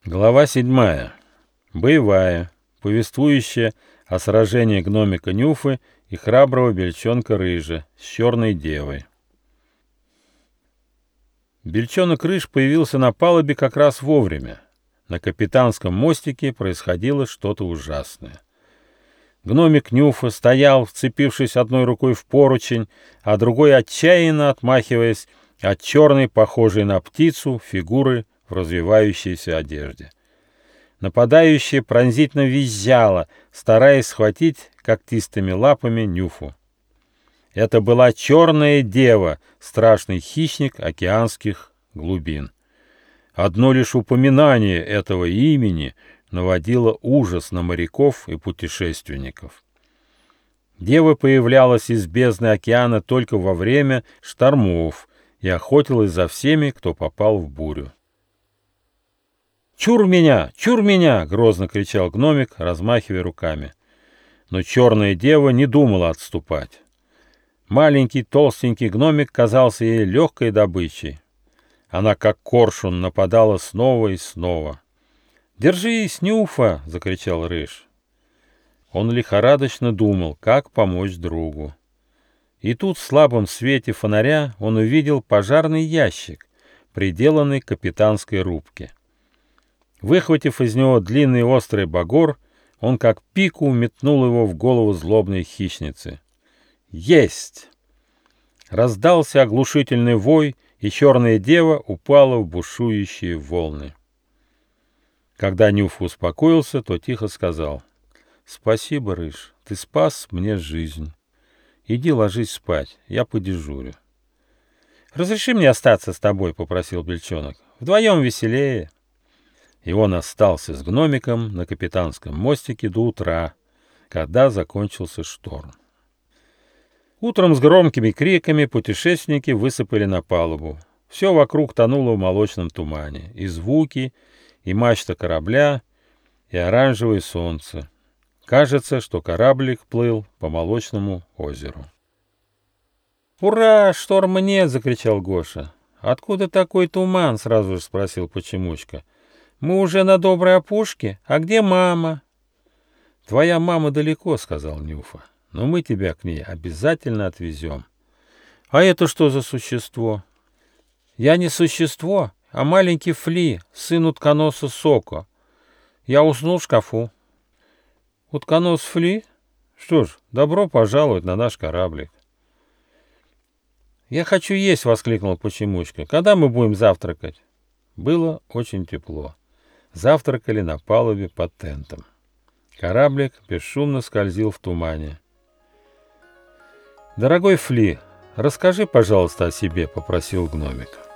Глава 7. Боевая, повествующая о сражении гномика Нюфы и храброго бельчонка Рыжа с черной девой. Бельчонок Рыж появился на палубе как раз вовремя. На капитанском мостике происходило что-то ужасное. Гномик Нюфа стоял, вцепившись одной рукой в поручень, а другой отчаянно отмахиваясь от черной, похожей на птицу, фигуры в развивающейся одежде. Нападающая пронзительно визжала, стараясь схватить когтистыми лапами Нюфу. Это была черная дева, страшный хищник океанских глубин. Одно лишь упоминание этого имени наводило ужас на моряков и путешественников. Дева появлялась из бездны океана только во время штормов и охотилась за всеми, кто попал в бурю. «Чур меня! Чур меня!» — грозно кричал гномик, размахивая руками. Но черная дева не думала отступать. Маленький толстенький гномик казался ей легкой добычей. Она, как коршун, нападала снова и снова. «Держись, Нюфа!» — закричал Рыж. Он лихорадочно думал, как помочь другу. И тут в слабом свете фонаря он увидел пожарный ящик, приделанный к капитанской рубке. Выхватив из него длинный острый багор, он как пику метнул его в голову злобной хищницы. «Есть!» Раздался оглушительный вой, и черная дева упала в бушующие волны. Когда Нюфа успокоился, то тихо сказал: «Спасибо, Рыж, ты спас мне жизнь. Иди ложись спать, я подежурю». «Разреши мне остаться с тобой», — попросил бельчонок. «Вдвоем веселее». И он остался с гномиком на капитанском мостике до утра, когда закончился шторм. Утром с громкими криками путешественники высыпали на палубу. Все вокруг тонуло в молочном тумане. И звуки, и мачта корабля, и оранжевое солнце. Кажется, что кораблик плыл по молочному озеру. «Ура! Шторма нет!» — закричал Гоша. «Откуда такой туман?» — сразу же спросил Почемучка. «Мы уже на доброй опушке? А где мама?» «Твоя мама далеко», — сказал Нюфа. «Но мы тебя к ней обязательно отвезем». «А это что за существо?» «Я не существо, а маленький Фли, сын утконоса Соко. Я уснул в шкафу». «Утконос Фли? Что ж, добро пожаловать на наш кораблик». «Я хочу есть!» — воскликнул Почемучка. «Когда мы будем завтракать?» Было очень тепло. Завтракали на палубе под тентом. Кораблик бесшумно скользил в тумане. «Дорогой Фли, расскажи, пожалуйста, о себе», — попросил гномик.